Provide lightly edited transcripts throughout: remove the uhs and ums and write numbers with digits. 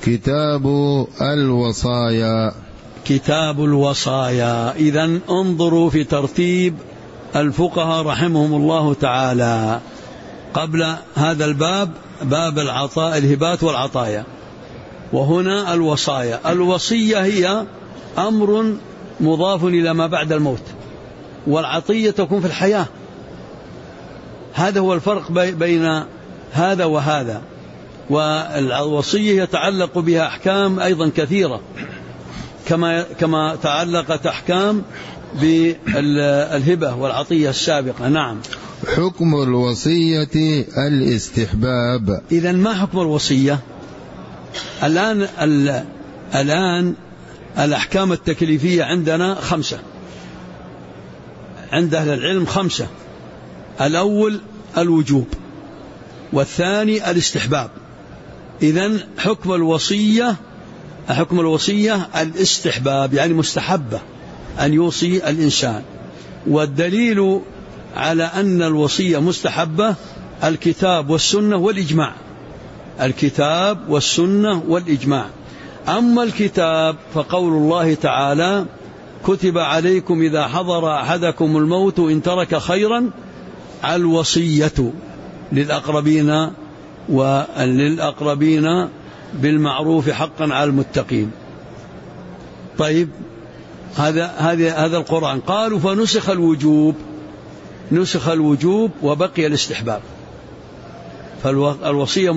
كتاب الوصايا. كتاب الوصايا. إذن انظروا في ترتيب الفقهاء رحمهم الله تعالى. قبل هذا الباب باب العطاء الهبات والعطايا، وهنا الوصايا. الوصية هي أمر مضاف إلى ما بعد الموت، والعطية تكون في الحياة. هذا هو الفرق بين هذا وهذا. والوصية يتعلق بها أحكام أيضا كثيرة، كما تعلقت أحكام بالهبة والعطية السابقة. نعم. حكم الوصية الاستحباب. إذن ما حكم الوصية؟ الآن الأحكام التكليفية عندنا 5، عند أهل العلم 5. الأول الوجوب، والثاني الاستحباب. إذن حكم الوصية الاستحباب، يعني مستحبة أن يوصي الإنسان. والدليل على أن الوصية مستحبة الكتاب والسنة والإجماع. الكتاب والسنة والإجماع. أما الكتاب فقول الله تعالى: كتب عليكم إذا حضر أحدكم الموت إن ترك خيرا الوصية للأقربين بالمعروف حقا على المتقين. طيب، هذا القرآن. قالوا نسخ الوجوب وبقي الاستحباب. فالوصية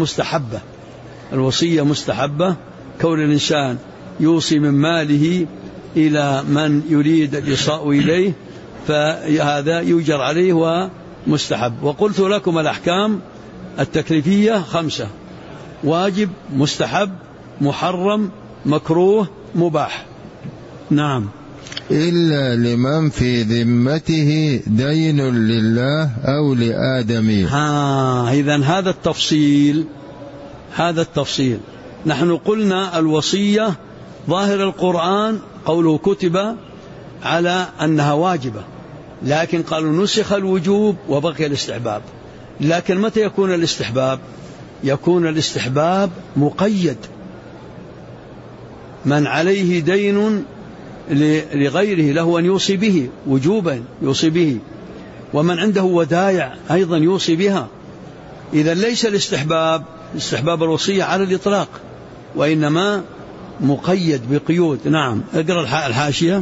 مستحبة كون الإنسان يوصي من ماله إلى من يريد الإيصاء إليه، فهذا يؤجر عليه ومستحب. وقلت لكم الأحكام التكليفية 5: واجب، مستحب، محرم، مكروه، مباح. نعم. إلا لمن في ذمته دين لله أو لآدمي. إذن هذا التفصيل. نحن قلنا الوصية ظاهر القرآن قوله كتب على أنها واجبة، لكن قالوا نسخ الوجوب وبقي الاستحباب. لكن متى يكون الاستحباب؟ يكون الاستحباب مقيد: من عليه دين لغيره له أن يوصي به وجوبا يوصي به، ومن عنده ودائع أيضا يوصي بها. إذا ليس استحباب الوصية على الإطلاق، وإنما مقيد بقيود. نعم. اقرأ الحاشية.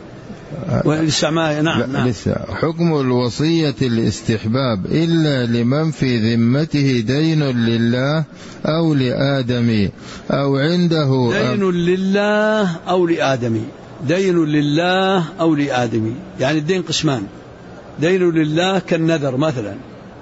نعم. حكم الوصية الاستحباب إلا لمن في ذمته دين لله أو لآدمي أو عنده دين لله أو لآدمي. يعني الدين قسمان: دين لله كالنذر مثلا،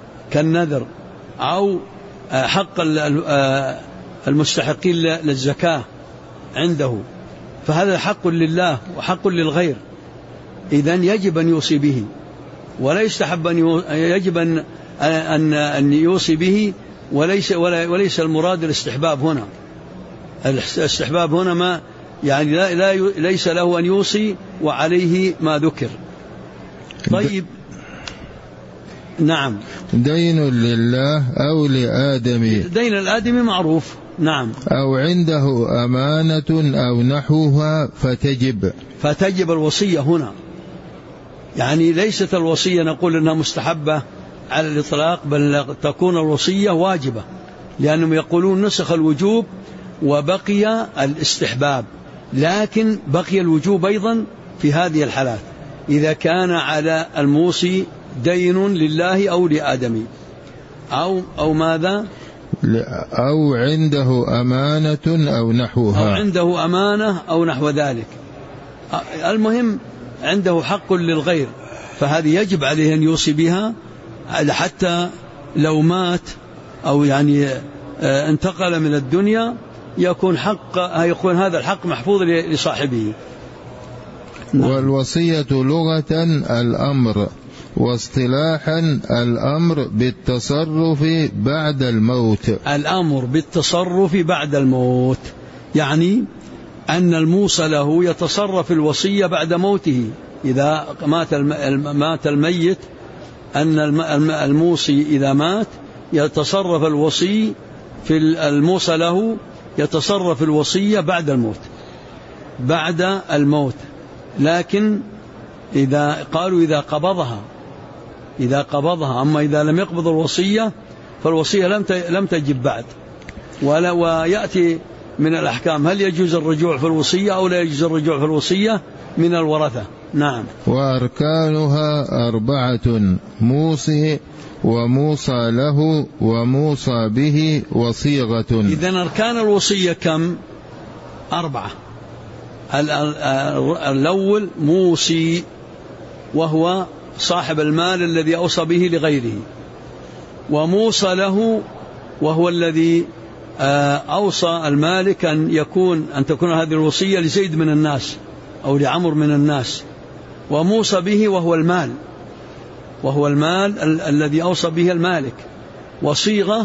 أو حق المستحقين للزكاة عنده، فهذا حق لله وحق للغير. إذن يجب أن يوصي به، ولا يستحب يجب أن يوصي به، وليس المراد الاستحباب هنا. الاستحباب هنا ما يعني ليس له أن يوصي وعليه ما ذكر. طيب. نعم. دين لله أو لآدمي. دين الآدمي معروف. نعم. أو عنده أمانة أو نحوها فتجب الوصية هنا. يعني ليست الوصية نقول أنها مستحبة على الإطلاق، بل تكون الوصية واجبة، لأنهم يقولون نسخ الوجوب وبقي الاستحباب. لكن بقي الوجوب أيضا في هذه الحالات: إذا كان على الموصي دين لله أو لآدمي، أو ماذا؟ أو عنده أمانة أو نحوها، أو عنده أمانة أو نحو ذلك. المهم عنده حق للغير، فهذه يجب عليه أن يوصي بها، حتى لو مات أو يعني انتقل من الدنيا يكون هذا الحق محفوظ لصاحبه. والوصية لغة الأمر، واصطلاحا الأمر بالتصرف بعد الموت. الأمر بالتصرف بعد الموت، يعني أن الموصى له يتصرف الوصية بعد موته. إذا مات الميت، أن الموصي إذا مات يتصرف الوصي في الموصى له يتصرف الوصية بعد الموت. لكن إذا قالوا إذا قبضها، أما إذا لم يقبض الوصية فالوصية لم تجب بعد. ويأتي من الأحكام هل يجوز الرجوع في الوصية أو لا يجوز الرجوع في الوصية من الورثة. نعم. وأركانها 4: موصي وموصى له وموصى به وصيغة. إذن أركان الوصية كم؟ 4. الأول موصي، وهو صاحب المال الذي أوصى به لغيره. وموصى له، وهو الذي أوصى المالك أن تكون هذه الوصية لزيد من الناس أو لعمر من الناس. وموصى به، وهو المال الذي أوصى به المالك. وصيغة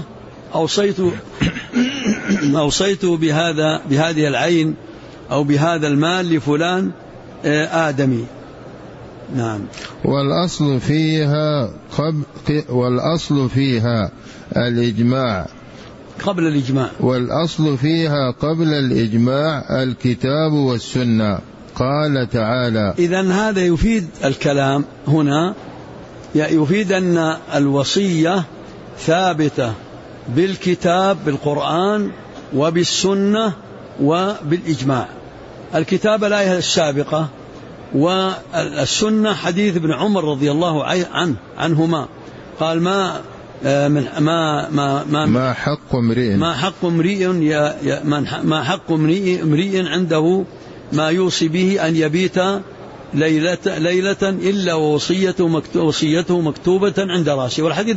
أوصيت بهذه العين أو بهذا المال لفلان آدمي. نعم. والأصل فيها الإجماع قبل الإجماع. والأصل فيها قبل الإجماع الكتاب والسنة. قال تعالى. إذن هذا يفيد الكلام هنا، يفيد أن الوصية ثابتة بالكتاب بالقرآن وبالسنة وبالإجماع. الكتاب الآية السابقة، والسنة حديث ابن عمر رضي الله عنهما قال ما حق امرئ عنده ما يوصي به أن يبيت ليلة إلا ووصيته مكتوبة عند رأسه. والحديث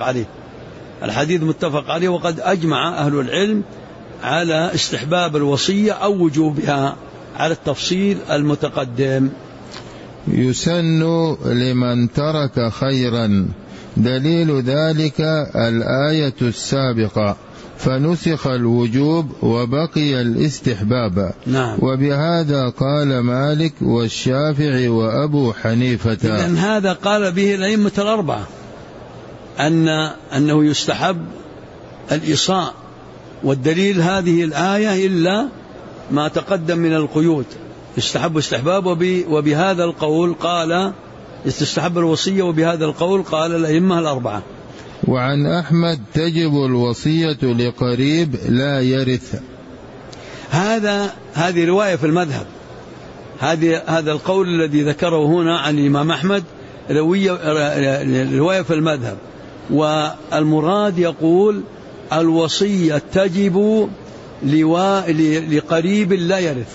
متفق عليه، وقد أجمع أهل العلم على استحباب الوصية أو وجوبها على التفصيل المتقدم. يسن لمن ترك خيرا، دليل ذلك الآية السابقة، فنسخ الوجوب وبقي الاستحباب. نعم. وبهذا قال مالك والشافعي وأبو حنيفة. إذن هذا قال به الأئمة الأربعة أنه يستحب الإصاء، والدليل هذه الآية إلا ما تقدم من القيود، يستحب استحباب. وبهذا القول قال يستحب الوصية، وبهذا القول قال الأئمة الأربعة. وعن أحمد تجب الوصية لقريب لا يرث. هذه رواية في المذهب، هذا القول الذي ذكره هنا عن الإمام أحمد رواية في المذهب. والمراد يقول الوصية تجب لقريب لا يرث،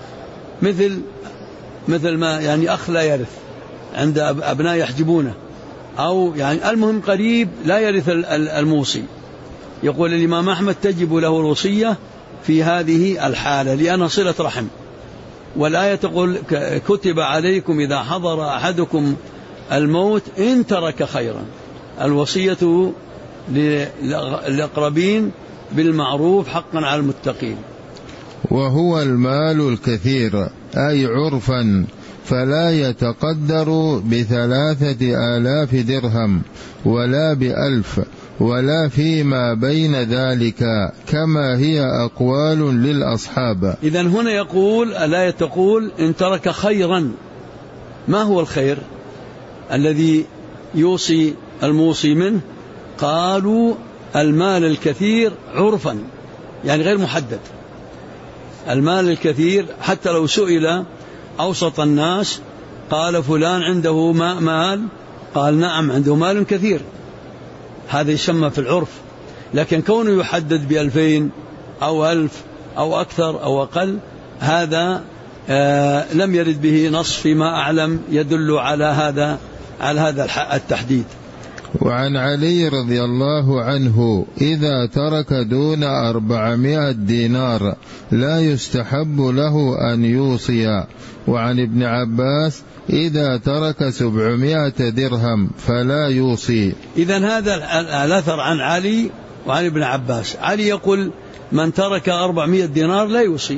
مثل ما يعني أخ لا يرث عند أبناء يحجبونه، أو يعني المهم قريب لا يرث الموصي. يقول الإمام أحمد تجب له الوصية في هذه الحالة لأنها صلة رحم. والآية تقول كتب عليكم إذا حضر أحدكم الموت إن ترك خيرا. الوصية للأقربين بالمعروف حقا على المتقين. وهو المال الكثير أي عرفا، فلا يتقدر ب3,000 درهم ولا ب1,000 ولا فيما بين ذلك، كما هي أقوال للأصحاب. إذن هنا يقول الآية تقول إن ترك خيرا. ما هو الخير الذي يوصي الموصي منه؟ قالوا المال الكثير عرفا، يعني غير محدد. المال الكثير حتى لو سئل أوسط الناس قال فلان عنده مال، قال نعم عنده مال كثير، هذا يسمى في العرف. لكن كونه يحدد ب2,000 أو 1,000 أو أكثر أو أقل، هذا لم يرد به نص فيما أعلم يدل على هذا التحديد. وعن علي رضي الله عنه إذا ترك دون 400 دينار لا يستحب له أن يوصي. وعن ابن عباس إذا ترك 700 درهم فلا يوصي. إذن هذا الأثر عن علي وعن ابن عباس. علي يقول من ترك 400 دينار لا يوصي،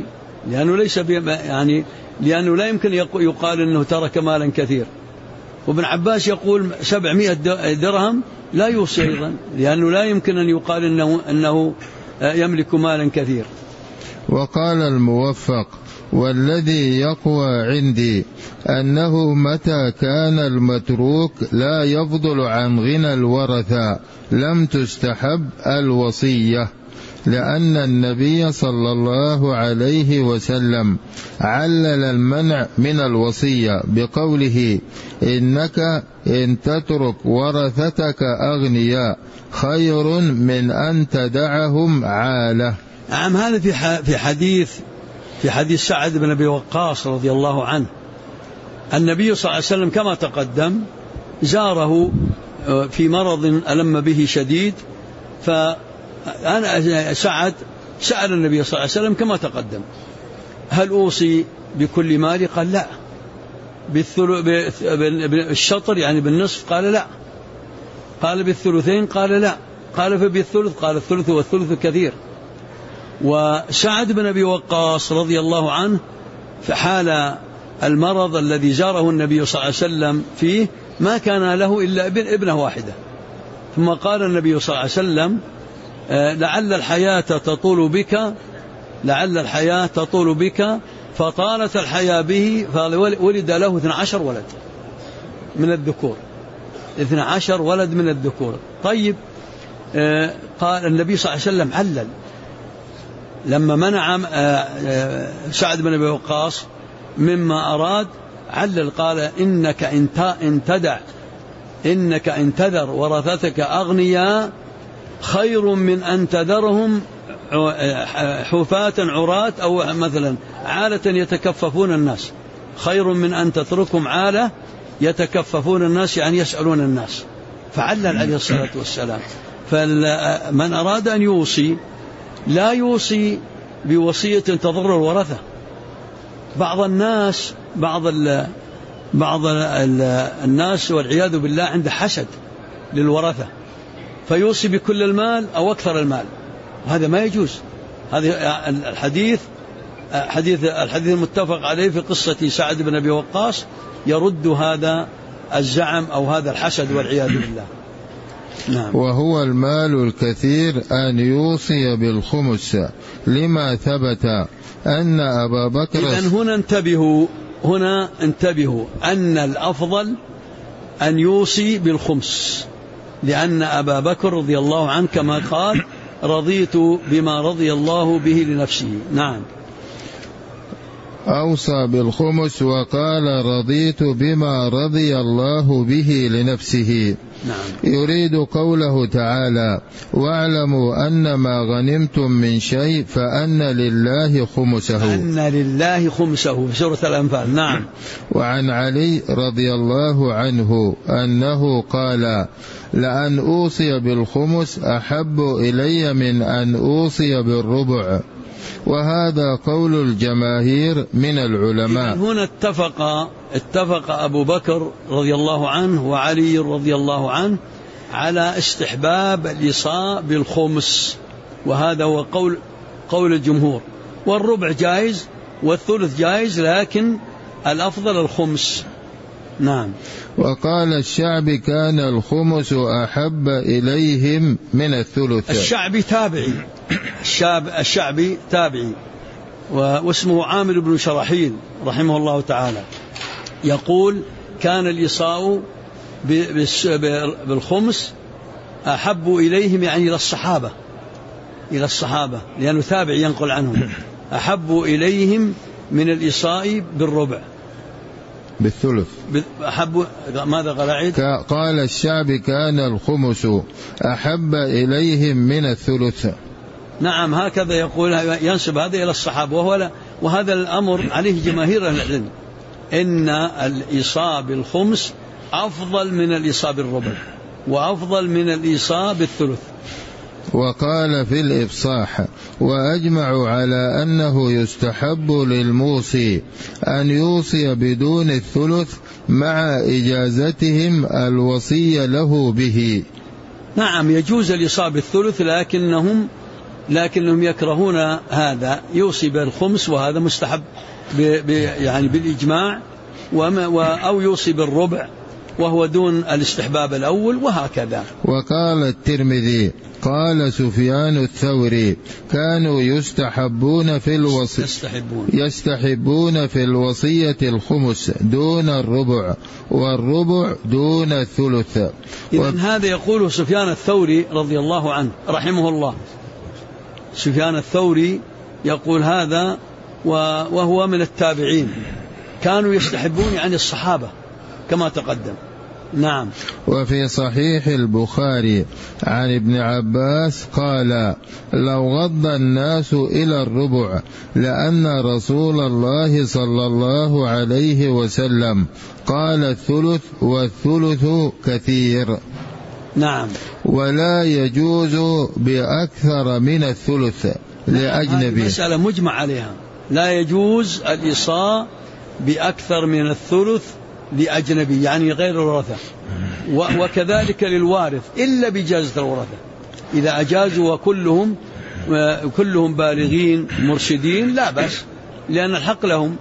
لأنه لا يمكن يقال أنه ترك مالا كثير. وابن عباس يقول 700 درهم لا يوصي أيضا، لأنه لا يمكن أن يقال أنه يملك مالا كثير. وقال الموفق: والذي يقوى عندي أنه متى كان المتروك لا يفضل عن غنى الورثة لم تستحب الوصية، لأن النبي صلى الله عليه وسلم علل المنع من الوصية بقوله: إنك إن تترك ورثتك أغنياء خير من أن تدعهم عالة. نعم، هذا في حديث سعد بن أبي وقاص رضي الله عنه. النبي صلى الله عليه وسلم كما تقدم زاره في مرض ألم به شديد، فأنا سعد سأل النبي صلى الله عليه وسلم كما تقدم: هل أوصي بكل مالي؟ قال لا. بالشطر يعني بالنصف؟ قال لا. قال بالثلثين؟ قال لا. قال فبالثلث؟ قال الثلث والثلث كثير. وسعد بن أبي وقاص رضي الله عنه في حال المرض الذي زاره النبي صلى الله عليه وسلم فيه ما كان له إلا ابنة واحدة، ثم قال النبي صلى الله عليه وسلم: لعل الحياة تطول بك، فطالت الحياة به، فولد له 12 ولد من الذكور، 12 ولد من الذكور. طيب، قال النبي صلى الله عليه وسلم علل لما منع سعد بن أبي وقاص مما أراد، علل قال: إنك إن تذر ورثتك أغنياء خير من أن تذرهم حفاة عراة أو مثلا عالة يتكففون الناس، خير من أن تتركهم عالة يتكففون الناس، يعني يسألون الناس. فعلل عليه الصلاة والسلام. فمن أراد أن يوصي لا يوصي بوصية تضر الورثة. بعض الناس والعياذ بالله عنده حسد للورثة، فيوصي بكل المال أو أكثر المال، وهذا ما يجوز. هذه الحديث المتفق عليه في قصة سعد بن أبي وقاص يرد هذا الزعم أو هذا الحسد والعياذ بالله. نعم. وهو المال الكثير أن يوصي بالخمس، لما ثبت أن أبا بكر. إذن هنا انتبهوا أن الأفضل أن يوصي بالخمس، لأن أبا بكر رضي الله عنه كما قال: رضيت بما رضي الله به لنفسه. نعم، أوصى بالخمس وقال: رضيت بما رضي الله به لنفسه. نعم. يريد قوله تعالى: واعلموا أن ما غنمتم من شيء فأن لله خمسه في سورة الأنفال. نعم. وعن علي رضي الله عنه أنه قال: لأن أوصي بالخمس أحب إلي من أن أوصي بالربع. وهذا قول الجماهير من العلماء. هنا اتفق أبو بكر رضي الله عنه وعلي رضي الله عنه على استحباب الإيصاء بالخمس، وهذا هو قول الجمهور. والربع جائز والثلث جائز، لكن الأفضل الخمس. نعم. وقال الشعبي: كان الخمس أحب إليهم من الثلث. الشعبي تابعي واسمه عامر بن شرحيل رحمه الله تعالى، يقول: كان الإيصاء بالخمس أحب إليهم، يعني إلى الصحابة لأنه تابع ينقل عنهم، أحب إليهم من الإيصاء بالربع بالثلث. ماذا قال عيد؟ قال الشعبي: كان الخمس أحب إليهم من الثلث. نعم، هكذا يقول، ينسب هذا إلى الصحابة، وهذا الأمر عليه جماهير أهل العلم، إن الإيصاء بالخمس أفضل من الإيصاء بالربع، وأفضل من الإيصاء بالثلث. وقال في الإفصاح: وأجمعوا على أنه يستحب للموصي أن يوصي بدون الثلث مع إجازتهم الوصي له به. نعم، يجوز الإيصاء بالثلث، لكنهم يكرهون هذا، يوصي بالخمس، وهذا مستحب يعني بالإجماع، أو يوصي بالربع، وهو دون الاستحباب الأول، وهكذا. وقال الترمذي قال سفيان الثوري كانوا يستحبون في الوصية الخمس دون الربع، والربع دون الثلث. إذن هذا يقوله سفيان الثوري رضي الله عنه رحمه الله. سفيان الثوري يقول هذا وهو من التابعين، كانوا يستحبون عن الصحابة كما تقدم. نعم. وفي صحيح البخاري عن ابن عباس قال لو غض الناس إلى الربع لأن رسول الله صلى الله عليه وسلم قال الثلث والثلث كثير. نعم. ولا يجوز بأكثر من الثلث لأجنبي. هذه مسألة مجمع عليها، لا يجوز الإصاء بأكثر من الثلث لأجنبي يعني غير الورثة، وكذلك للوارث إلا بإجازة الورثة. إذا أجازوا وكلهم بالغين مرشدين لا بأس، لأن الحق لهم.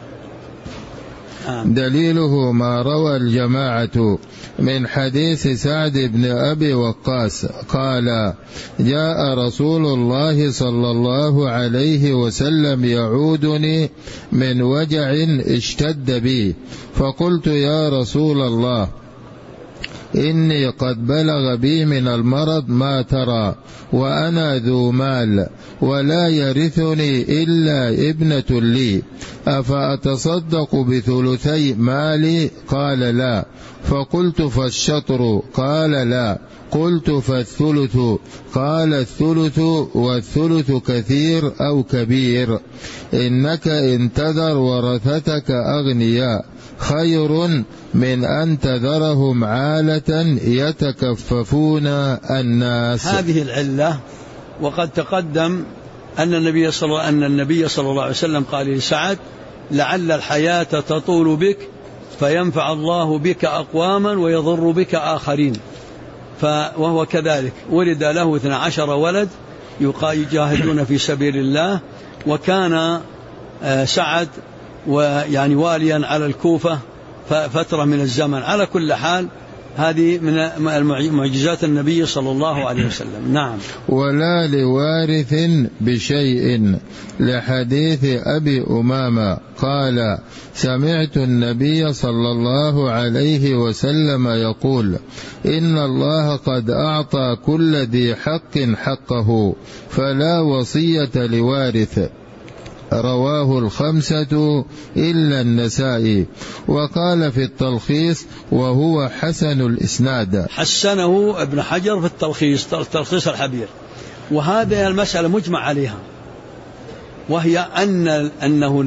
دليله ما روى الجماعة من حديث سعد بن أبي وقاص قال جاء رسول الله صلى الله عليه وسلم يعودني من وجع اشتد بي، فقلت يا رسول الله إني قد بلغ بي من المرض ما ترى، وأنا ذو مال ولا يرثني إلا ابنة لي، أفأتصدق بثلثي مالي؟ قال لا. فقلت فالشطر؟ قال لا. قلت فالثلث؟ قال الثلث والثلث كثير أو كبير، إنك إن تذر ورثتك أغنياء خير من أن تذرهم عالة يتكففون الناس. هذه العلة. وقد تقدم أن النبي صلى الله عليه وسلم قال لسعد لعل الحياة تطول بك فينفع الله بك أقواما ويضر بك آخرين، وهو كذلك ولد له 12 ولد يجاهدون في سبيل الله، وكان سعد ويعني واليا على الكوفة فترة من الزمن. على كل حال هذه من معجزات النبي صلى الله عليه وسلم. نعم. ولا لوارث بشيء لحديث أبي أمامة قال سمعت النبي صلى الله عليه وسلم يقول إن الله قد أعطى كل ذي حق حقه فلا وصية لوارث، رواه الخمسة إلا النسائي. وقال في التلخيص وهو حسن الإسناد، حسنه ابن حجر في التلخيص الحبير. وهذه المسألة مجمع عليها، وهي أنه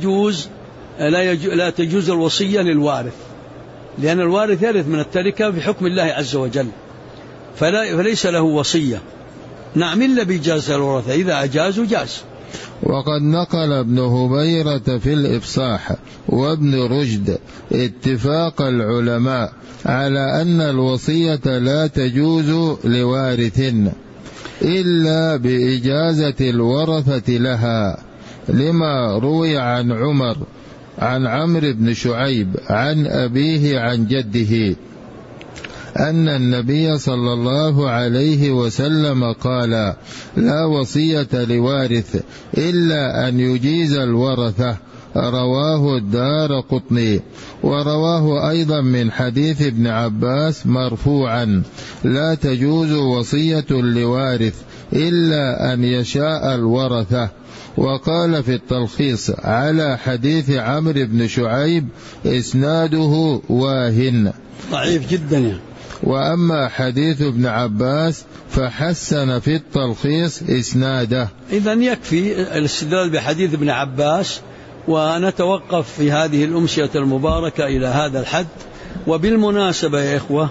لا تجوز الوصية للوارث، لأن الوارث يرث من التركة بحكم الله عز وجل، فليس له وصية. نعم إلا بإجازة الورثة، إذا أجازوا جاز. وقد نقل ابن هبيرة في الإفصاح وابن رشد اتفاق العلماء على أن الوصية لا تجوز لوارث إلا بإجازة الورثة لها، لما روي عن عمرو بن شعيب عن أبيه عن جده أن النبي صلى الله عليه وسلم قال لا وصية لوارث إلا أن يجيز الورثة، رواه الدارقطني. ورواه أيضا من حديث ابن عباس مرفوعا لا تجوز وصية لوارث إلا أن يشاء الورثة. وقال في التلخيص على حديث عمرو بن شعيب إسناده واهن ضعيف جدا. وأما حديث ابن عباس فحسن في التلخيص إسناده. إذن يكفي الاستدلال بحديث ابن عباس، ونتوقف في هذه الأمسية المباركة إلى هذا الحد. وبالمناسبة يا إخوة،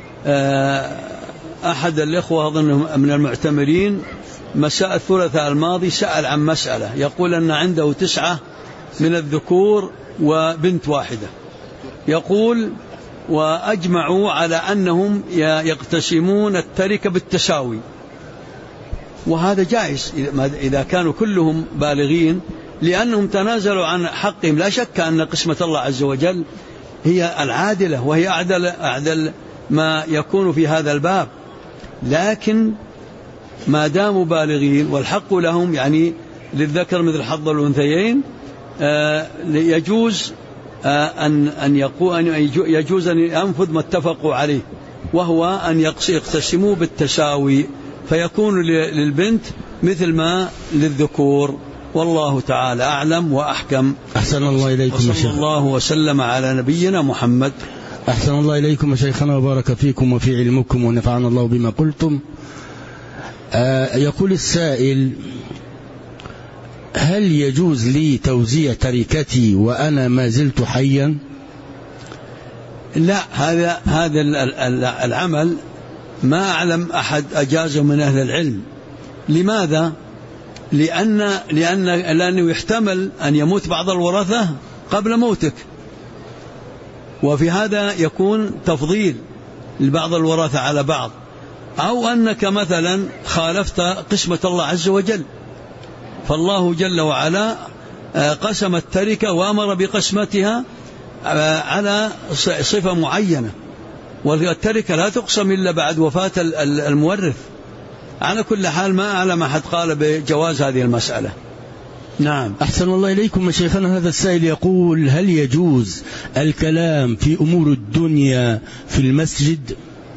أحد الإخوة أظن من المعتمرين مساء الثلاثاء الماضي سأل عن مسألة، يقول أن عنده 9 من الذكور وبنت واحدة، يقول وأجمعوا على أنهم يقتسمون التركة بالتساوي، وهذا جائز إذا كانوا كلهم بالغين، لأنهم تنازلوا عن حقهم. لا شك أن قسمة الله عز وجل هي العادلة، وهي أعدل ما يكون في هذا الباب. لكن ما داموا بالغين والحق لهم، يعني للذكر مثل حظ الأنثيين، يجوز يجوز أن ينفذ ما اتفقوا عليه، وهو أن يقتسموا بالتساوي، فيكون للبنت مثل ما للذكور. والله تعالى أعلم وأحكم. أحسن الله إليكم وصلى الله وسلم على نبينا محمد. أحسن الله إليكم شيخنا وبارك فيكم وفي علمكم ونفعنا الله بما قلتم. يقول السائل: هل يجوز لي توزيع تركتي وأنا ما زلت حيا؟ لا، هذا العمل ما أعلم أحد أجازه من أهل العلم. لماذا؟ لأنه يحتمل أن يموت بعض الورثة قبل موتك، وفي هذا يكون تفضيل لبعض الورثة على بعض، أو أنك مثلا خالفت قسمة الله عز وجل، فالله جل وعلا قسم التركة وأمر بقسمتها على صفة معينة، والتركة لا تقسم إلا بعد وفاة المورث. على كل حال ما أعلم أحد قال بجواز هذه المسألة. نعم. أحسن الله إليكم شيخنا. هذا السائل يقول: هل يجوز الكلام في أمور الدنيا في المسجد؟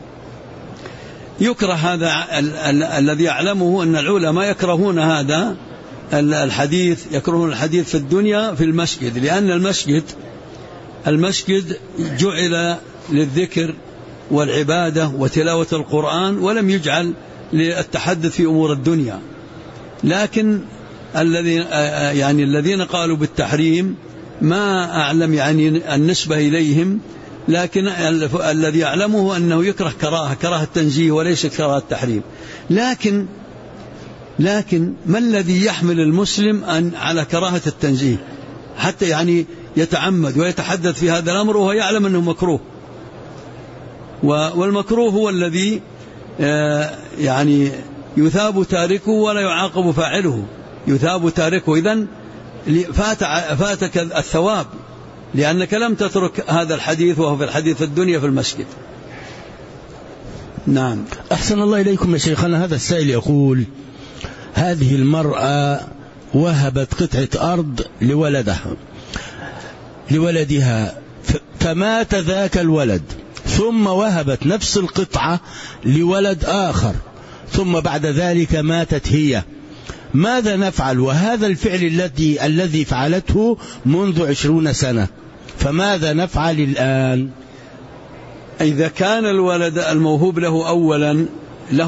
يكره هذا. الذي أعلمه أن العلماء يكرهون هذا الحديث، يكرهون الحديث في الدنيا في المسجد، لأن المسجد جعل للذكر والعبادة وتلاوة القرآن، ولم يجعل للتحدث في أمور الدنيا. لكن الذين قالوا بالتحريم ما أعلم يعني النسبة إليهم، لكن الذي أعلمه أنه يكره كراهة التنزيه وليس كراهة التحريم. لكن ما الذي يحمل المسلم على كراهة التنزيه حتى يعني يتعمد ويتحدث في هذا الأمر وهو يعلم أنه مكروه؟ والمكروه هو الذي يعني يثاب تاركه ولا يعاقب فاعله. يثاب تاركه، إذن فاتك الثواب لأنك لم تترك هذا الحديث، وهو في الحديث في الدنيا في المسجد. نعم. أحسن الله إليكم يا شيخنا. هذا السائل يقول: هذه المرأة وهبت قطعة أرض لولدها فمات ذاك الولد، ثم وهبت نفس القطعة لولد آخر، ثم بعد ذلك ماتت هي. ماذا نفعل؟ وهذا الفعل الذي فعلته منذ 20 سنة، فماذا نفعل الآن؟ إذا كان الولد الموهوب له أولا له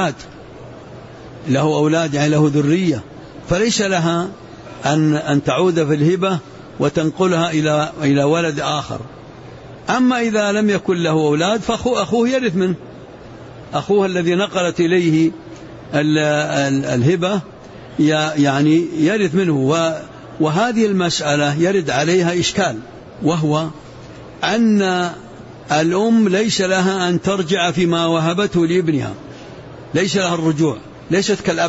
أولاد يعني له ذرية، فليس لها أن تعود في الهبة وتنقلها إلى ولد آخر. أما إذا لم يكن له أولاد فأخوه يرث منه، أخوه الذي نقلت إليه الهبة يعني يرث منه. وهذه المسألة يرد عليها إشكال، وهو أن الأم ليس لها أن ترجع فيما وهبته لابنها، ليس لها الرجوع، ليست كالأب.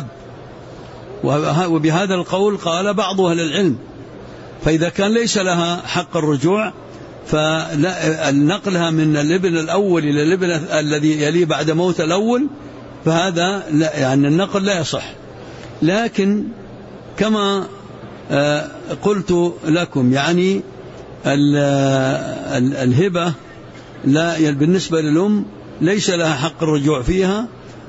وبهذا القول قال بعض أهل العلم. فإذا كان ليس لها حق الرجوع، فنقلها من الابن الأول إلى الابن الذي يليه بعد موت الأول، فهذا يعني النقل لا يصح. لكن كما قلت لكم يعني الهبة لا بالنسبة للأم ليس لها حق الرجوع فيها،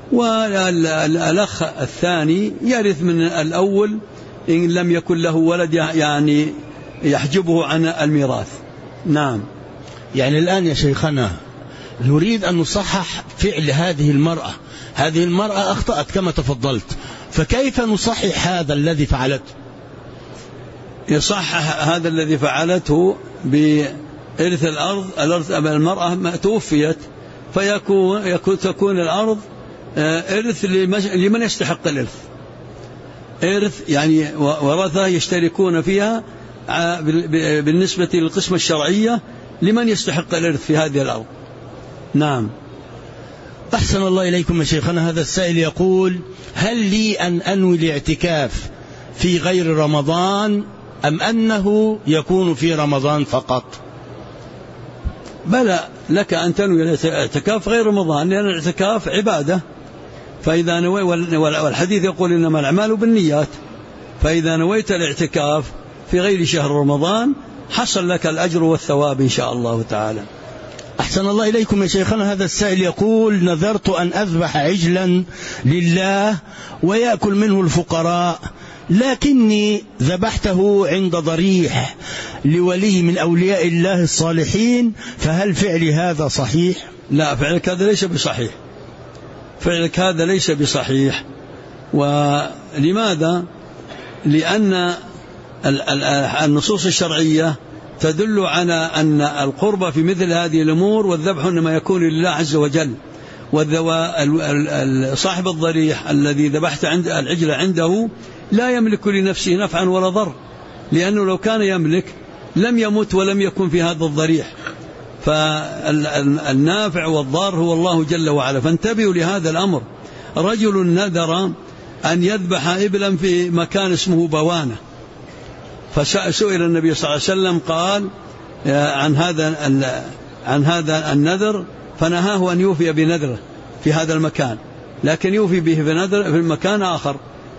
والأخ الثاني يرث من الأول إن لم يكن له ولد يعني يحجبه عن الميراث. نعم. يعني الآن يا شيخنا نريد أن نصحح فعل هذه المرأة. هذه المرأة أخطأت كما تفضلت، فكيف نصحح هذا الذي فعلته؟ يصحح هذا الذي فعلته بإرث الأرض. المرأة توفيت تكون الأرض إرث لمن يستحق الإرث. إرث يعني ورثة يشتركون فيها بالنسبة للقسمة الشرعية لمن يستحق الإرث في هذه الأرض. نعم. أحسن الله إليكم يا شيخنا. هذا السائل يقول: هل لي أن أنوي الاعتكاف في غير رمضان أم أنه يكون في رمضان فقط؟ بلى لك أن تنوي الاعتكاف غير رمضان، لأن الاعتكاف عبادة، فإذا نوي، والحديث يقول إنما الأعمال بالنيات، فإذا نويت الاعتكاف في غير شهر رمضان حصل لك الأجر والثواب إن شاء الله تعالى. أحسن الله إليكم يا شيخنا. هذا السائل يقول: نذرت أن أذبح عجلا لله ويأكل منه الفقراء، لكني ذبحته عند ضريح لولي من أولياء الله الصالحين، فهل فعلي هذا صحيح؟ لا، فعلك هذا ليس بصحيح، فعلك هذا ليس بصحيح. ولماذا؟ لأن النصوص الشرعية تدل على أن القرب في مثل هذه الأمور والذبح إنما يكون لله عز وجل. صاحب الضريح الذي ذبحت عند العجل عنده لا يملك لنفسه نفعا ولا ضر، لأنه لو كان يملك لم يمت ولم يكن في هذا الضريح، فالنافع والضار هو الله جل وعلا. فانتبهوا لهذا الأمر. رجل نذر أن يذبح إبلا في مكان اسمه بوانة، فسئل النبي صلى الله عليه وسلم قال عن هذا النذر، فنهاه أن يوفي بنذره في هذا المكان، لكن يوفي به بنذر في المكان آخر.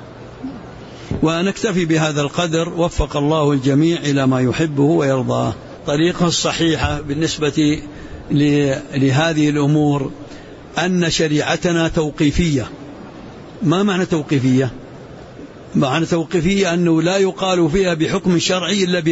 ونكتفي بهذا القدر، وفق الله الجميع إلى ما يحبه ويرضاه. طريقة الصحيحة بالنسبة لهذه الأمور أن شريعتنا توقيفية. ما معنى توقيفية؟ معنى توقيفية أنه لا يقال فيها بحكم شرعي إلا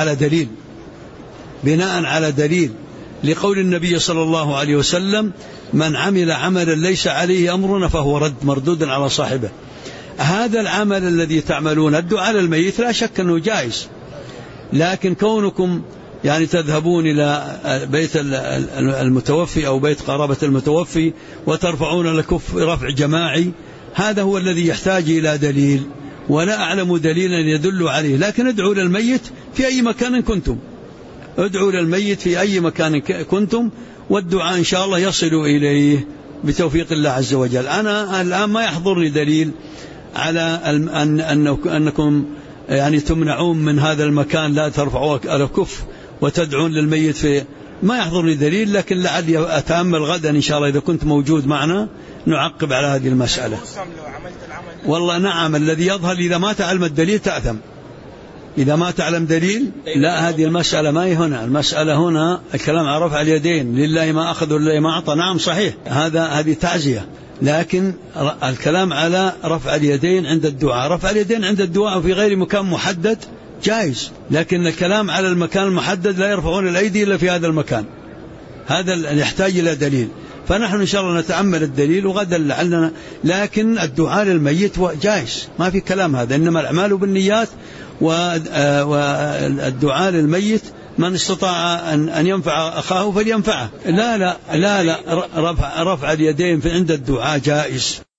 بناء على دليل لقول النبي صلى الله عليه وسلم: من عمل عملا ليس عليه أمرنا فهو رد مردود على صاحبه. هذا العمل الذي تعملون الدعاء للميت لا شك أنه جائز، لكن كونكم يعني تذهبون إلى بيت المتوفي أو بيت قرابة المتوفي وترفعون لكف رفع جماعي، هذا هو الذي يحتاج إلى دليل، ولا أعلم دليلا يدل عليه. لكن ادعوا للميت في أي مكان كنتم، ادعوا للميت في أي مكان كنتم، والدعاء إن شاء الله يصل إليه بتوفيق الله عز وجل. أنا الآن ما يحضرني دليل على أنكم يعني تمنعون من هذا المكان، لا ترفعوا الكف وتدعون للميت في، ما يحضرني دليل، لكن لعلي أتأمل غدا إن شاء الله إذا كنت موجود معنا نعقب على هذه المسألة. والله نعم، الذي يظهر إذا ما تعلم الدليل تأثم، إذا ما تعلم دليل. لا، هذه المسألة ما هي هنا، المسألة هنا الكلام على رفع اليدين، لله ما أخذ ولله ما أعطى. نعم صحيح، هذه تعزية، لكن الكلام على رفع اليدين عند الدعاء. رفع اليدين عند الدعاء في غير مكان محدد جائز، لكن الكلام على المكان المحدد لا يرفعون الأيدي إلا في هذا المكان، هذا يحتاج إلى دليل. فنحن إن شاء الله نتأمل الدليل وغدا لعلنا، لكن الدعاء للميت جائز، ما في كلام هذا، إنما الأعمال بالنيات. والدعاء للميت من استطاع أن ينفع أخاه فلينفعه. لا رفع اليدين عند الدعاء جائز.